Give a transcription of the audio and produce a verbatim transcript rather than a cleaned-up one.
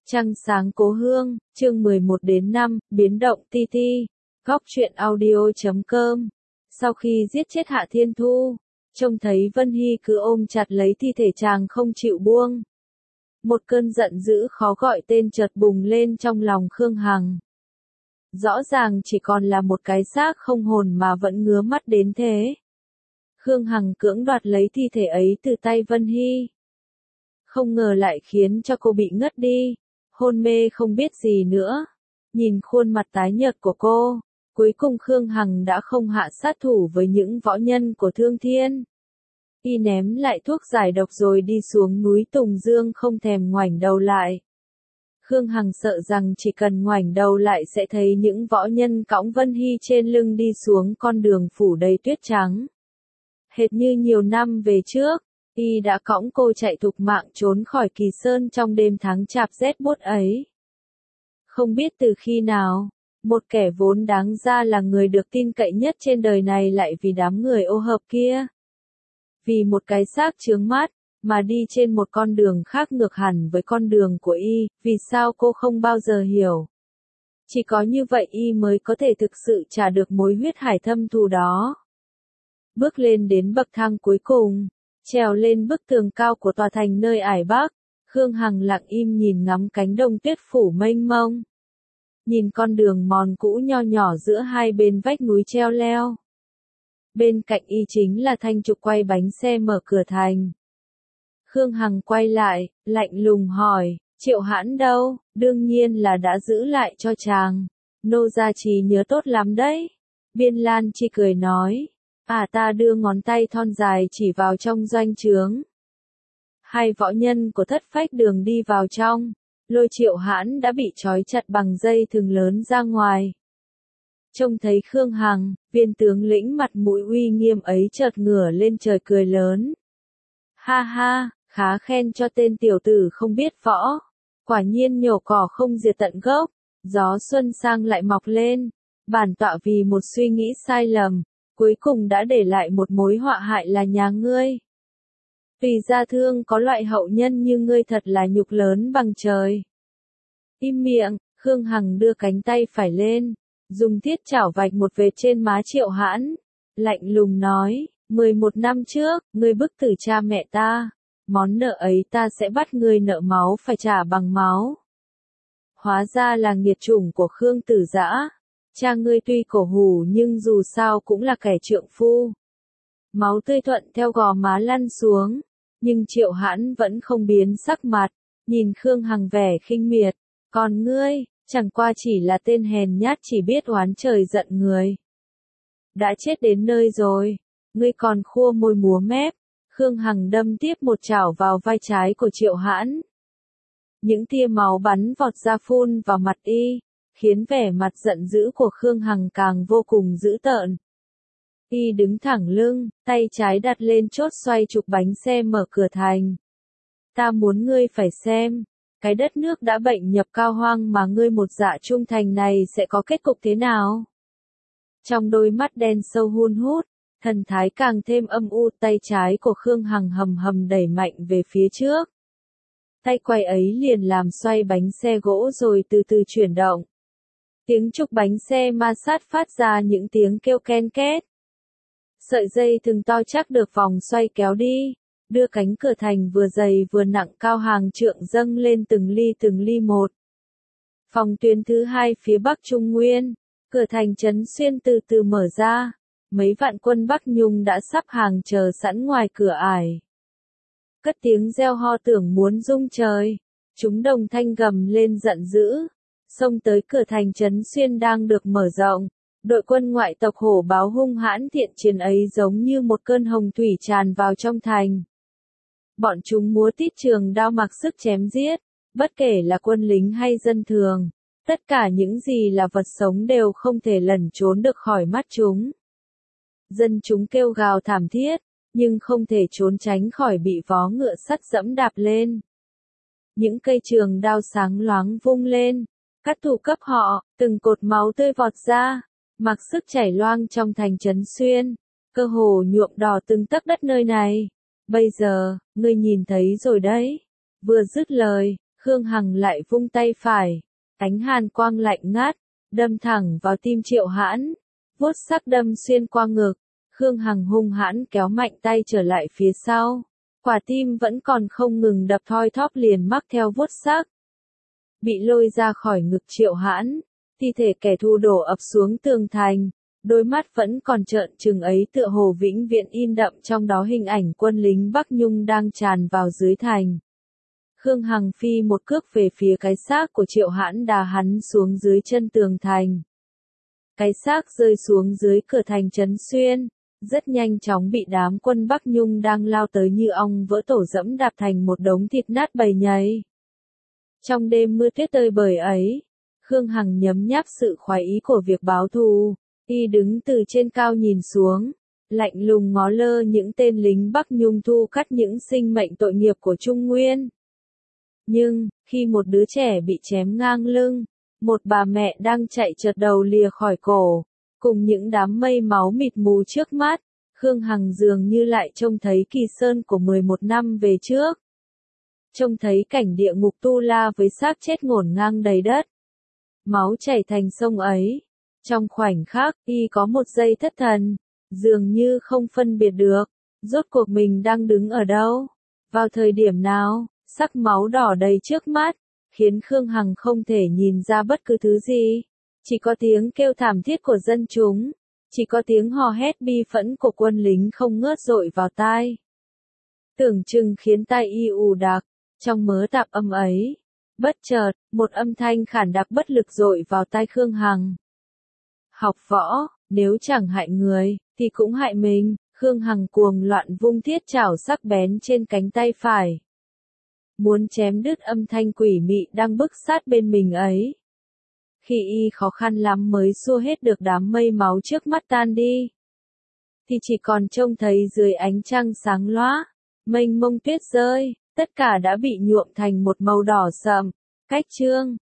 Trăng sáng cố hương, chương mười một đến năm, biến động ti ti, góc truyện audio chấm com. Sau khi giết chết Hạ Thiên Thu, trông thấy Vân Hy cứ ôm chặt lấy thi thể chàng không chịu buông. Một cơn giận dữ khó gọi tên chợt bùng lên trong lòng Khương Hằng. Rõ ràng chỉ còn là một cái xác không hồn mà vẫn ngứa mắt đến thế. Khương Hằng cưỡng đoạt lấy thi thể ấy từ tay Vân Hy. Không ngờ lại khiến cho cô bị ngất đi, hôn mê không biết gì nữa. Nhìn khuôn mặt tái nhợt của cô, cuối cùng Khương Hằng đã không hạ sát thủ với những võ nhân của Thương Thiên. Y ném lại thuốc giải độc rồi đi xuống núi Tùng Dương không thèm ngoảnh đầu lại. Khương Hằng sợ rằng chỉ cần ngoảnh đầu lại sẽ thấy những võ nhân cõng Vân Hy trên lưng đi xuống con đường phủ đầy tuyết trắng. Hệt như nhiều năm về trước, Y đã cõng cô chạy thục mạng trốn khỏi Kỳ Sơn trong đêm tháng chạp rét buốt ấy. Không biết từ khi nào, một kẻ vốn đáng ra là người được tin cậy nhất trên đời này lại vì đám người ô hợp kia. Vì một cái xác chướng mắt, mà đi trên một con đường khác ngược hẳn với con đường của Y, vì sao cô không bao giờ hiểu. Chỉ có như vậy Y mới có thể thực sự trả được mối huyết hải thâm thù đó. Bước lên đến bậc thang cuối cùng, trèo lên bức tường cao của tòa thành nơi ải Bắc, Khương Hằng lặng im nhìn ngắm cánh đồng tuyết phủ mênh mông. Nhìn con đường mòn cũ nho nhỏ giữa hai bên vách núi treo leo. Bên cạnh Y chính là thanh trục quay bánh xe mở cửa thành. Khương Hằng quay lại, lạnh lùng hỏi, Triệu Hãn đâu? Đương nhiên là đã giữ lại cho chàng. Nô gia trí nhớ tốt lắm đấy. Biên Lan Chi cười nói. À ta đưa ngón tay thon dài chỉ vào trong doanh trướng. Hai võ nhân của Thất Phách Đường đi vào trong, lôi Triệu Hãn đã bị trói chặt bằng dây thừng lớn ra ngoài. Trông thấy Khương Hằng, viên tướng lĩnh mặt mũi uy nghiêm ấy chợt ngửa lên trời cười lớn. Ha ha, khá khen cho tên tiểu tử không biết võ. Quả nhiên nhổ cỏ không diệt tận gốc, gió xuân sang lại mọc lên. Bản tọa vì một suy nghĩ sai lầm, cuối cùng đã để lại một mối họa hại là nhà ngươi. Vì gia thương có loại hậu nhân như ngươi thật là nhục lớn bằng trời. Im miệng, Khương Hằng đưa cánh tay phải lên, dùng thiết chảo vạch một vệt trên má Triệu Hãn, lạnh lùng nói, mười một năm trước, ngươi bức tử cha mẹ ta, món nợ ấy ta sẽ bắt ngươi nợ máu phải trả bằng máu. Hóa ra là nghiệt chủng của Khương Tử Dã. Cha ngươi tuy cổ hủ nhưng dù sao cũng là kẻ trượng phu. Máu tươi thuận theo gò má lăn xuống, nhưng Triệu Hãn vẫn không biến sắc mặt, nhìn Khương Hằng vẻ khinh miệt, còn ngươi, chẳng qua chỉ là tên hèn nhát chỉ biết oán trời giận người. Đã chết đến nơi rồi, ngươi còn khua môi múa mép. Khương Hằng đâm tiếp một chảo vào vai trái của Triệu Hãn. Những tia máu bắn vọt ra phun vào mặt Y, khiến vẻ mặt giận dữ của Khương Hằng càng vô cùng dữ tợn. Y đứng thẳng lưng, tay trái đặt lên chốt xoay trục bánh xe mở cửa thành. Ta muốn ngươi phải xem, cái đất nước đã bệnh nhập cao hoang mà ngươi một dạ trung thành này sẽ có kết cục thế nào? Trong đôi mắt đen sâu hun hút, thần thái càng thêm âm u, tay trái của Khương Hằng hầm hầm đẩy mạnh về phía trước. Tay quay ấy liền làm xoay bánh xe gỗ rồi từ từ chuyển động. Tiếng trục bánh xe ma sát phát ra những tiếng kêu ken két. Sợi dây thừng to chắc được vòng xoay kéo đi, đưa cánh cửa thành vừa dày vừa nặng cao hàng trượng dâng lên từng ly từng ly một. Phòng tuyến thứ hai phía Bắc Trung Nguyên, cửa thành Trấn Xuyên từ từ mở ra, mấy vạn quân Bắc Nhung đã sắp hàng chờ sẵn ngoài cửa ải. Cất tiếng reo ho tưởng muốn rung trời, chúng đồng thanh gầm lên giận dữ. Xông tới cửa thành Trấn Xuyên đang được mở rộng, đội quân ngoại tộc hổ báo hung hãn thiện chiến ấy giống như một cơn hồng thủy tràn vào trong thành. Bọn chúng múa tít trường đao mặc sức chém giết, bất kể là quân lính hay dân thường, tất cả những gì là vật sống đều không thể lẩn trốn được khỏi mắt chúng. Dân chúng kêu gào thảm thiết, nhưng không thể trốn tránh khỏi bị vó ngựa sắt dẫm đạp lên. Những cây trường đao sáng loáng vung lên, cắt thủ cấp họ, từng cột máu tươi vọt ra, mặc sức chảy loang trong thành Trấn Xuyên, cơ hồ nhuộm đỏ từng tấc đất nơi này. Bây giờ, ngươi nhìn thấy rồi đấy. Vừa dứt lời, Khương Hằng lại vung tay phải, ánh hàn quang lạnh ngắt, đâm thẳng vào tim Triệu Hãn, vuốt sắc đâm xuyên qua ngực. Khương Hằng hung hãn kéo mạnh tay trở lại phía sau, quả tim vẫn còn không ngừng đập thoi thóp liền mắc theo vuốt sắc. Bị lôi ra khỏi ngực Triệu Hãn, thi thể kẻ thù đổ ập xuống tường thành, đôi mắt vẫn còn trợn trừng ấy tựa hồ vĩnh viễn in đậm trong đó hình ảnh quân lính Bắc Nhung đang tràn vào dưới thành. Khương Hằng phi một cước về phía cái xác của Triệu Hãn đá hắn xuống dưới chân tường thành. Cái xác rơi xuống dưới cửa thành Trấn Xuyên, rất nhanh chóng bị đám quân Bắc Nhung đang lao tới như ong vỡ tổ dẫm đạp thành một đống thịt nát bầy nhầy. Trong đêm mưa tuyết tơi bời ấy, Khương Hằng nhấm nháp sự khoái ý của việc báo thù, y đứng từ trên cao nhìn xuống, lạnh lùng ngó lơ những tên lính Bắc Nhung thu cắt những sinh mệnh tội nghiệp của Trung Nguyên. Nhưng, khi một đứa trẻ bị chém ngang lưng, một bà mẹ đang chạy chợt đầu lìa khỏi cổ, cùng những đám mây máu mịt mù trước mắt, Khương Hằng dường như lại trông thấy Kỳ Sơn của mười một năm về trước. Trông thấy cảnh địa ngục Tu La với xác chết ngổn ngang đầy đất. Máu chảy thành sông ấy. Trong khoảnh khắc, y có một giây thất thần, dường như không phân biệt được, rốt cuộc mình đang đứng ở đâu, vào thời điểm nào, sắc máu đỏ đầy trước mắt, khiến Khương Hằng không thể nhìn ra bất cứ thứ gì. Chỉ có tiếng kêu thảm thiết của dân chúng, chỉ có tiếng hò hét bi phẫn của quân lính không ngớt dội vào tai. Tưởng chừng khiến tai y ù đặc, trong mớ tạp âm ấy, bất chợt, một âm thanh khản đặc bất lực dội vào tai Khương Hằng. Học võ, nếu chẳng hại người, thì cũng hại mình. Khương Hằng cuồng loạn vung thiết chảo sắc bén trên cánh tay phải, muốn chém đứt âm thanh quỷ mị đang bức sát bên mình ấy. Khi y khó khăn lắm mới xua hết được đám mây máu trước mắt tan đi, thì chỉ còn trông thấy dưới ánh trăng sáng lóa, mênh mông tuyết rơi, tất cả đã bị nhuộm thành một màu đỏ sậm. Cách chương